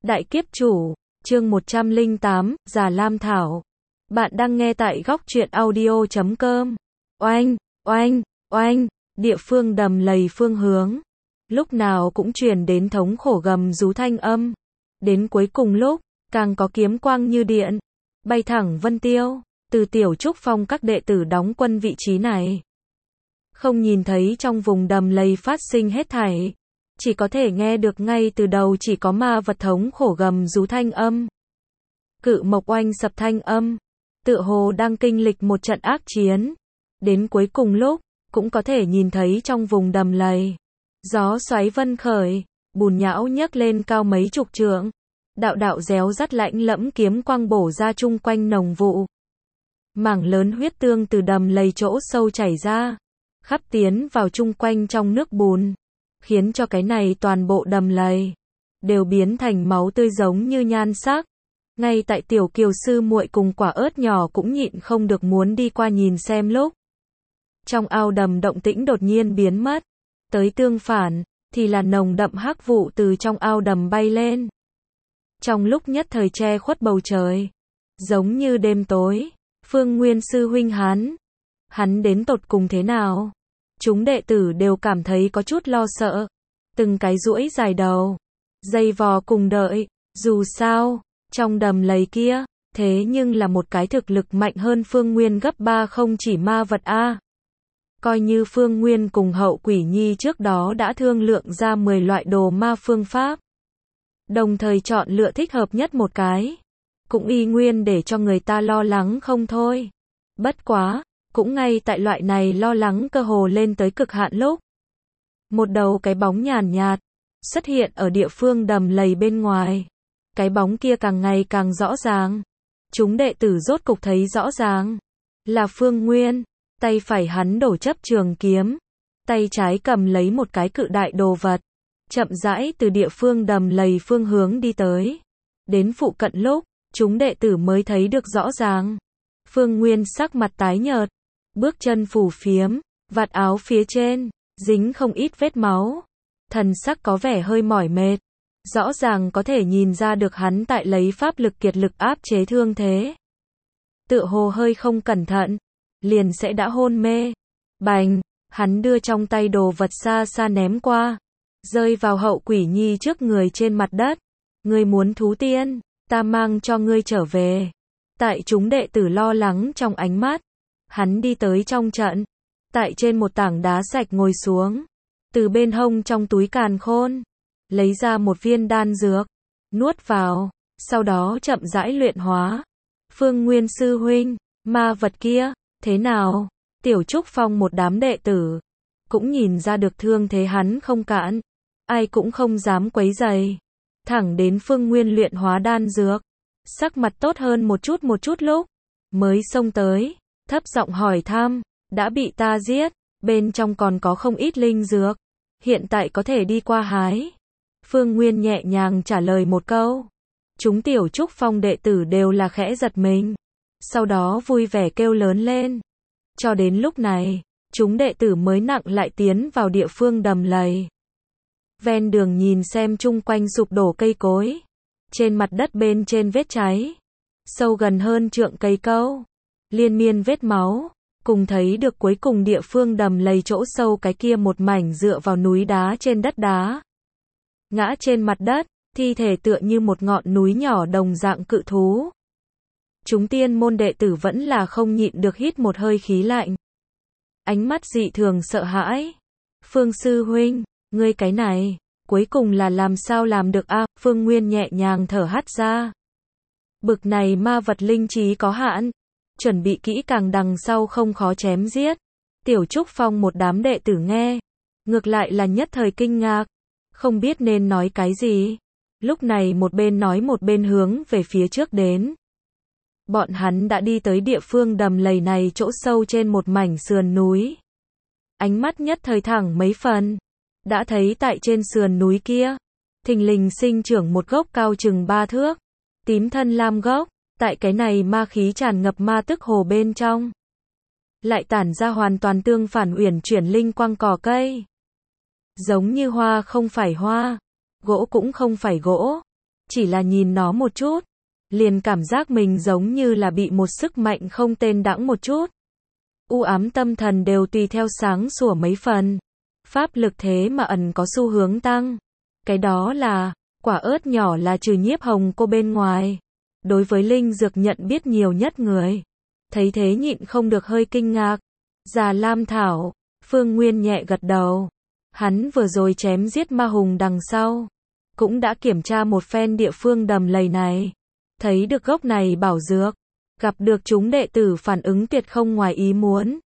Đại kiếp chủ, chương 108, Già Lam Thảo. Bạn đang nghe tại góc truyện audio.com. Oanh, oanh, oanh, địa phương đầm lầy phương hướng. Lúc nào cũng truyền đến thống khổ gầm rú thanh âm. Đến cuối cùng lúc, càng có kiếm quang như điện, bay thẳng vân tiêu, từ Tiểu Trúc Phong các đệ tử đóng quân vị trí này. Không nhìn thấy trong vùng đầm lầy phát sinh hết thảy. Chỉ có thể nghe được ngay từ đầu chỉ có ma vật thống khổ gầm rú thanh âm. Cự mộc oanh sập thanh âm. Tựa hồ đang kinh lịch một trận ác chiến. Đến cuối cùng lúc, cũng có thể nhìn thấy trong vùng đầm lầy. Gió xoáy vân khởi, bùn nhão nhấc lên cao mấy chục trượng. Đạo đạo réo rắt lạnh lẫm kiếm quang bổ ra chung quanh nồng vụ. Mảng lớn huyết tương từ đầm lầy chỗ sâu chảy ra. Khắp tiến vào chung quanh trong nước bùn. Khiến cho cái này toàn bộ đầm lầy đều biến thành máu tươi giống như nhan sắc. Ngay tại Tiểu Kiều sư muội cùng Quả Ớt nhỏ cũng nhịn không được muốn đi qua nhìn xem lúc. Trong ao đầm động tĩnh đột nhiên biến mất. Tới tương phản, thì là nồng đậm hắc vụ từ trong ao đầm bay lên. Trong lúc nhất thời che khuất bầu trời. Giống như đêm tối. Phương Nguyên sư huynh hắn đến tột cùng thế nào? Chúng đệ tử đều cảm thấy có chút lo sợ. Từng cái duỗi dài đầu. Dây vò cùng đợi. Dù sao, trong đầm lầy kia, thế nhưng là một cái thực lực mạnh hơn Phương Nguyên gấp 3 không chỉ ma vật A. Coi như Phương Nguyên cùng Hậu Quỷ Nhi trước đó đã thương lượng ra 10 loại đồ ma phương pháp. Đồng thời chọn lựa thích hợp nhất một cái. Cũng y nguyên để cho người ta lo lắng không thôi. Bất quá. Cũng ngay tại loại này lo lắng cơ hồ lên tới cực hạn lúc. Một đầu cái bóng nhàn nhạt, xuất hiện ở địa phương đầm lầy bên ngoài. Cái bóng kia càng ngày càng rõ ràng. Chúng đệ tử rốt cục thấy rõ ràng. Là Phương Nguyên, tay phải hắn đổ chấp trường kiếm. Tay trái cầm lấy một cái cự đại đồ vật. Chậm rãi từ địa phương đầm lầy phương hướng đi tới. Đến phụ cận lúc, chúng đệ tử mới thấy được rõ ràng. Phương Nguyên sắc mặt tái nhợt. Bước chân phù phiếm, vạt áo phía trên, dính không ít vết máu. Thần sắc có vẻ hơi mỏi mệt. Rõ ràng có thể nhìn ra được hắn tại lấy pháp lực kiệt lực áp chế thương thế. Tựa hồ hơi không cẩn thận, liền sẽ đã hôn mê. Bành, hắn đưa trong tay đồ vật xa xa ném qua. Rơi vào Hậu Quỷ Nhi trước người trên mặt đất. Ngươi muốn thú tiên, ta mang cho ngươi trở về. Tại chúng đệ tử lo lắng trong ánh mắt. Hắn đi tới trong trận, tại trên một tảng đá sạch ngồi xuống, từ bên hông trong túi càn khôn, lấy ra một viên đan dược, nuốt vào, sau đó chậm rãi luyện hóa. Phương Nguyên sư huynh, ma vật kia, thế nào? Tiểu Trúc Phong một đám đệ tử, cũng nhìn ra được thương thế hắn không cạn, ai cũng không dám quấy rầy, thẳng đến Phương Nguyên luyện hóa đan dược, sắc mặt tốt hơn một chút lúc, mới xông tới. Thấp giọng hỏi thăm, đã bị ta giết, bên trong còn có không ít linh dược, hiện tại có thể đi qua hái. Phương Nguyên nhẹ nhàng trả lời một câu. Chúng Tiểu Trúc Phong đệ tử đều là khẽ giật mình, sau đó vui vẻ kêu lớn lên. Cho đến lúc này, chúng đệ tử mới nặng lại tiến vào địa phương đầm lầy. Ven đường nhìn xem chung quanh sụp đổ cây cối, trên mặt đất bên trên vết cháy, sâu gần hơn trượng cây câu. Liên miên vết máu, cùng thấy được cuối cùng địa phương đầm lầy chỗ sâu cái kia một mảnh dựa vào núi đá trên đất đá. Ngã trên mặt đất, thi thể tựa như một ngọn núi nhỏ đồng dạng cự thú. Chúng tiên môn đệ tử vẫn là không nhịn được hít một hơi khí lạnh. Ánh mắt dị thường sợ hãi. Phương sư huynh, ngươi cái này, cuối cùng là làm sao làm được a? Phương Nguyên nhẹ nhàng thở hắt ra. Bực này ma vật linh trí có hạn. Chuẩn bị kỹ càng đằng sau không khó chém giết. Tiểu Trúc Phong một đám đệ tử nghe. Ngược lại là nhất thời kinh ngạc. Không biết nên nói cái gì. Lúc này một bên nói một bên hướng về phía trước đến. Bọn hắn đã đi tới địa phương đầm lầy này chỗ sâu trên một mảnh sườn núi. Ánh mắt nhất thời thẳng mấy phần. Đã thấy tại trên sườn núi kia. Thình lình sinh trưởng một gốc cao chừng 3 thước. Tím thân lam gốc. Tại cái này ma khí tràn ngập ma tức hồ bên trong. Lại tản ra hoàn toàn tương phản uyển chuyển linh quang cỏ cây. Giống như hoa không phải hoa. Gỗ cũng không phải gỗ. chỉ là nhìn nó một chút, liền cảm giác mình giống như là bị một sức mạnh không tên đãng một chút. U ám tâm thần đều tùy theo sáng sủa mấy phần. Pháp lực thế mà ẩn có xu hướng tăng. Cái đó là, quả ớt nhỏ là trừ Nhiếp Hồng cô bên ngoài. Đối với linh dược nhận biết nhiều nhất người. Thấy thế nhịn không được hơi kinh ngạc. Già Lam Thảo, Phương Nguyên nhẹ gật đầu. Hắn vừa rồi chém giết ma hùng đằng sau. Cũng đã kiểm tra một phen địa phương đầm lầy này. Thấy được gốc này bảo dược. Gặp được chúng đệ tử phản ứng tuyệt không ngoài ý muốn.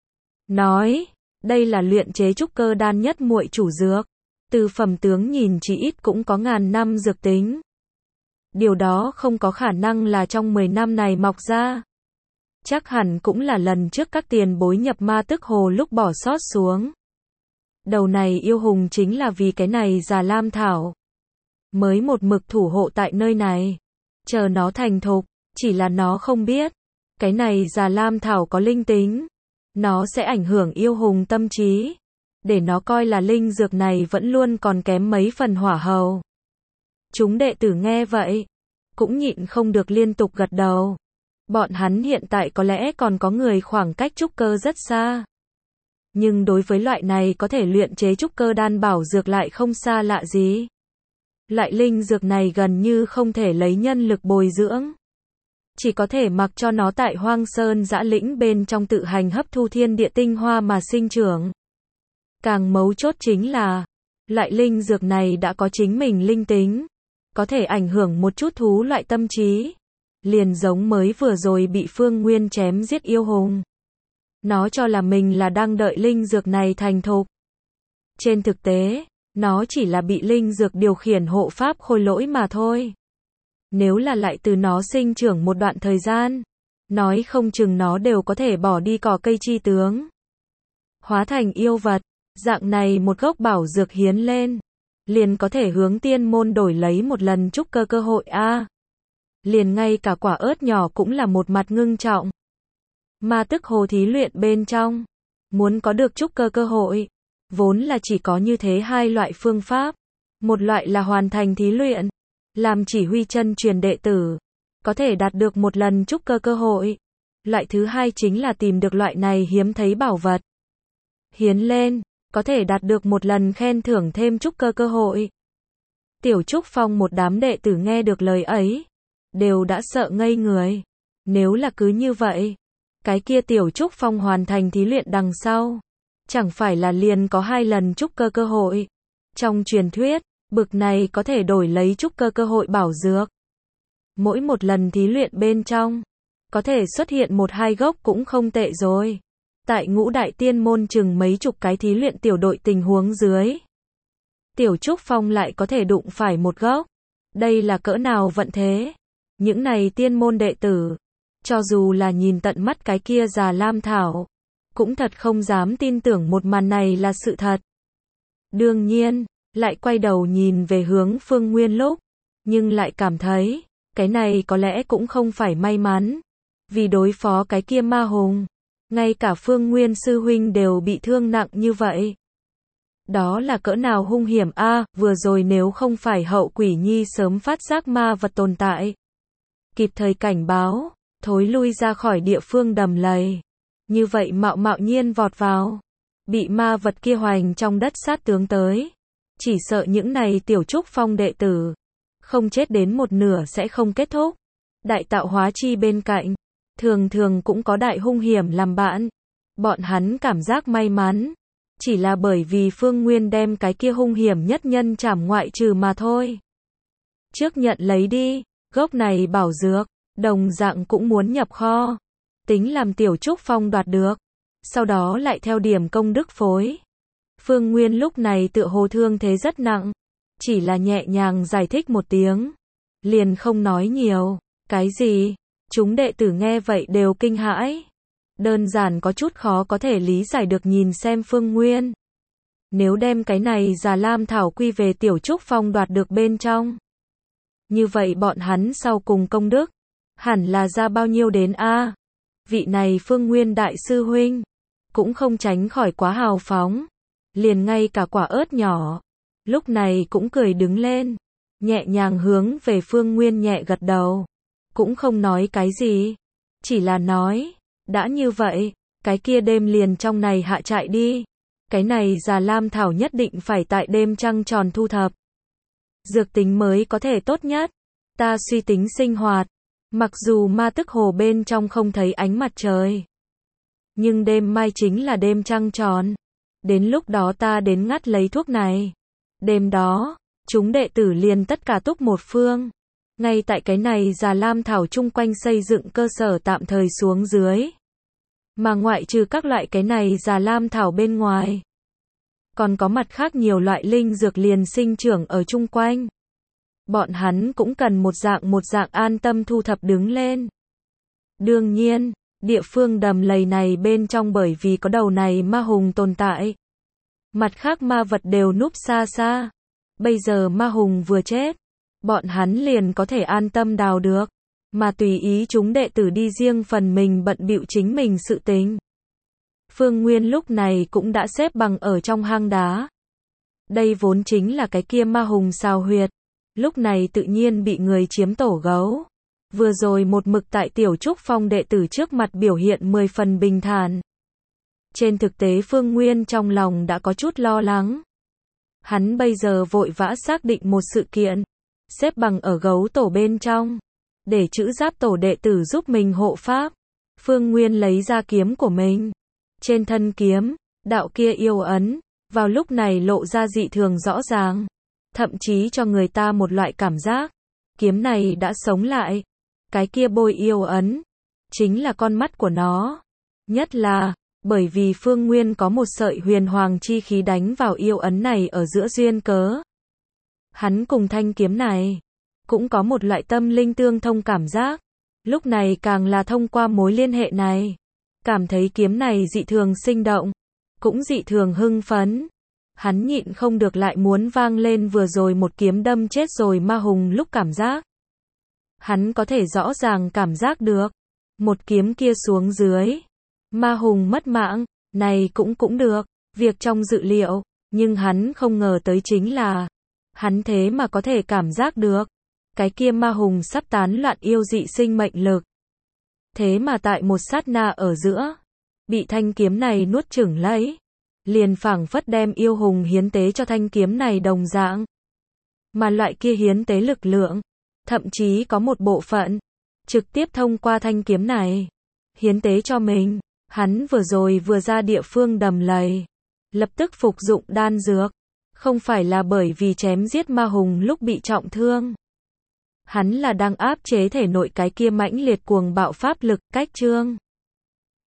Nói, đây là luyện chế trúc cơ đan nhất muội chủ dược. Từ phẩm tướng nhìn chỉ ít cũng có ngàn năm dược tính. Điều đó không có khả năng là trong 10 năm này mọc ra. Chắc hẳn cũng là lần trước các tiền bối nhập ma tức hồ lúc bỏ sót xuống. Đầu này yêu hùng chính là vì cái này Già Lam Thảo. Mới một mực thủ hộ tại nơi này. Chờ nó thành thục, chỉ là nó không biết. Cái này Già Lam Thảo có linh tính. Nó sẽ ảnh hưởng yêu hùng tâm trí. Để nó coi là linh dược này vẫn luôn còn kém mấy phần hỏa hầu. Chúng đệ tử nghe vậy, cũng nhịn không được liên tục gật đầu. Bọn hắn hiện tại có lẽ còn có người khoảng cách trúc cơ rất xa. Nhưng đối với loại này có thể luyện chế trúc cơ đan bảo dược lại không xa lạ gì. Loại linh dược này gần như không thể lấy nhân lực bồi dưỡng. Chỉ có thể mặc cho nó tại hoang sơn dã lĩnh bên trong tự hành hấp thu thiên địa tinh hoa mà sinh trưởng. Càng mấu chốt chính là, loại linh dược này đã có chính mình linh tính. Có thể ảnh hưởng một chút thú loại tâm trí. Liền giống mới vừa rồi bị Phương Nguyên chém giết yêu hùng. Nó cho là mình là đang đợi linh dược này thành thục. Trên thực tế, nó chỉ là bị linh dược điều khiển hộ pháp khôi lỗi mà thôi. Nếu là lại từ nó sinh trưởng một đoạn thời gian, nói không chừng nó đều có thể bỏ đi cỏ cây chi tướng. Hóa thành yêu vật, dạng này một gốc bảo dược hiến lên. Liền có thể hướng tiên môn đổi lấy một lần trúc cơ cơ hội a. Liền ngay cả quả ớt nhỏ cũng là một mặt ngưng trọng. Ma tức hồ thí luyện bên trong, muốn có được trúc cơ cơ hội, vốn là chỉ có như thế hai loại phương pháp. Một loại là hoàn thành thí luyện, làm chỉ huy chân truyền đệ tử, có thể đạt được một lần trúc cơ cơ hội. Loại thứ hai chính là tìm được loại này hiếm thấy bảo vật. Hiến lên, có thể đạt được một lần khen thưởng thêm trúc cơ cơ hội. Tiểu Trúc Phong một đám đệ tử nghe được lời ấy, đều đã sợ ngây người. Nếu là cứ như vậy, cái kia Tiểu Trúc Phong hoàn thành thí luyện đằng sau, chẳng phải là liền có 2 lần trúc cơ cơ hội. Trong truyền thuyết, bực này có thể đổi lấy trúc cơ cơ hội bảo dược. Mỗi một lần thí luyện bên trong, có thể xuất hiện 1-2 gốc cũng không tệ rồi. Tại Ngũ Đại Tiên môn chừng mấy chục cái thí luyện tiểu đội tình huống dưới, Tiểu Trúc Phong lại có thể đụng phải một gốc. Đây là cỡ nào vận thế? Những này tiên môn đệ tử, cho dù là nhìn tận mắt cái kia Già Lam Thảo, cũng thật không dám tin tưởng một màn này là sự thật. Đương nhiên, lại quay đầu nhìn về hướng Phương Nguyên lúc, nhưng lại cảm thấy, cái này có lẽ cũng không phải may mắn. Vì đối phó cái kia ma hùng, ngay cả Phương Nguyên sư huynh đều bị thương nặng như vậy. Đó là cỡ nào hung hiểm a, vừa rồi nếu không phải Hậu Quỷ Nhi sớm phát giác ma vật tồn tại, kịp thời cảnh báo, thối lui ra khỏi địa phương đầm lầy. Như vậy mạo mạo nhiên vọt vào, bị ma vật kia hoành trong đất sát tướng tới. Chỉ sợ những này Tiểu Trúc Phong đệ tử, không chết đến một nửa sẽ không kết thúc. Đại tạo hóa chi bên cạnh, thường thường cũng có đại hung hiểm làm bạn. Bọn hắn cảm giác may mắn, chỉ là bởi vì Phương Nguyên đem cái kia hung hiểm nhất nhân trảm ngoại trừ mà thôi. Trước nhận lấy đi, gốc này bảo dược, đồng dạng cũng muốn nhập kho. Tính làm Tiểu Trúc Phong đoạt được, sau đó lại theo điểm công đức phối. Phương Nguyên lúc này tựa hồ thương thế rất nặng, chỉ là nhẹ nhàng giải thích một tiếng, liền không nói nhiều. Cái gì? Chúng đệ tử nghe vậy đều kinh hãi. Đơn giản có chút khó có thể lý giải được nhìn xem Phương Nguyên. Nếu đem cái này Già Lam Thảo quy về Tiểu Trúc Phong đoạt được bên trong, như vậy bọn hắn sau cùng công đức, hẳn là ra bao nhiêu đến a? Vị này Phương Nguyên đại sư huynh, cũng không tránh khỏi quá hào phóng. Liền ngay cả quả ớt nhỏ, lúc này cũng cười đứng lên. nhẹ nhàng hướng về Phương Nguyên nhẹ gật đầu. Cũng không nói cái gì. Chỉ là nói, đã như vậy, cái kia đêm liền trong này hạ trại đi. Cái này Già Lam Thảo nhất định phải tại đêm trăng tròn thu thập. Dược tính mới có thể tốt nhất. Ta suy tính sinh hoạt. Mặc dù ma tức hồ bên trong không thấy ánh mặt trời. Nhưng đêm mai chính là đêm trăng tròn. Đến lúc đó ta đến ngắt lấy thuốc này. Đêm đó, chúng đệ tử liền tất cả túc một phương. Ngay tại cái này Già Lam Thảo chung quanh xây dựng cơ sở tạm thời xuống dưới. Mà ngoại trừ các loại cái này Già Lam Thảo bên ngoài. Còn có mặt khác nhiều loại linh dược liền sinh trưởng ở chung quanh. Bọn hắn cũng cần một dạng an tâm thu thập đứng lên. Đương nhiên, địa phương đầm lầy này bên trong bởi vì có đầu này ma hùng tồn tại. Mặt khác ma vật đều núp xa xa. Bây giờ ma hùng vừa chết, bọn hắn liền có thể an tâm đào được. Mà tùy ý chúng đệ tử đi riêng phần mình bận bịu chính mình sự tình. Phương Nguyên lúc này cũng đã xếp bằng ở trong hang đá. Đây vốn chính là cái kia ma hùng xào huyệt. Lúc này tự nhiên bị người chiếm tổ gấu. Vừa rồi một mực tại Tiểu Trúc Phong đệ tử trước mặt biểu hiện 10 phần bình thản. Trên thực tế Phương Nguyên trong lòng đã có chút lo lắng. Hắn bây giờ vội vã xác định một sự kiện. Xếp bằng ở gấu tổ bên trong. Để chữ giáp tổ đệ tử giúp mình hộ pháp. Phương Nguyên lấy ra kiếm của mình. Trên thân kiếm, đạo kia yêu ấn, vào lúc này lộ ra dị thường rõ ràng. Thậm chí cho người ta một loại cảm giác. Kiếm này đã sống lại. Cái kia bôi yêu ấn. Chính là con mắt của nó. Nhất là, bởi vì Phương Nguyên có một sợi huyền hoàng chi khí đánh vào yêu ấn này ở giữa duyên cớ. Hắn cùng thanh kiếm này. Cũng có một loại tâm linh tương thông cảm giác. Lúc này càng là thông qua mối liên hệ này. Cảm thấy kiếm này dị thường sinh động. Cũng dị thường hưng phấn. Hắn nhịn không được lại muốn vang lên vừa rồi một kiếm đâm chết rồi ma hùng lúc cảm giác. Hắn có thể rõ ràng cảm giác được. Một kiếm kia xuống dưới. Ma hùng mất mạng. Này cũng được. Việc trong dự liệu. Nhưng hắn không ngờ tới chính là. Hắn thế mà có thể cảm giác được. Cái kia ma hùng sắp tán loạn yêu dị sinh mệnh lực. Thế mà tại một sát na ở giữa. Bị thanh kiếm này nuốt chửng lấy. Liền phảng phất đem yêu hùng hiến tế cho thanh kiếm này đồng dạng. Mà loại kia hiến tế lực lượng. Thậm chí có một bộ phận. Trực tiếp thông qua thanh kiếm này. Hiến tế cho mình. Hắn vừa rồi vừa ra địa phương đầm lầy. Lập tức phục dụng đan dược. Không phải là bởi vì chém giết ma hùng lúc bị trọng thương. Hắn là đang áp chế thể nội cái kia mãnh liệt cuồng bạo pháp lực, cách trương.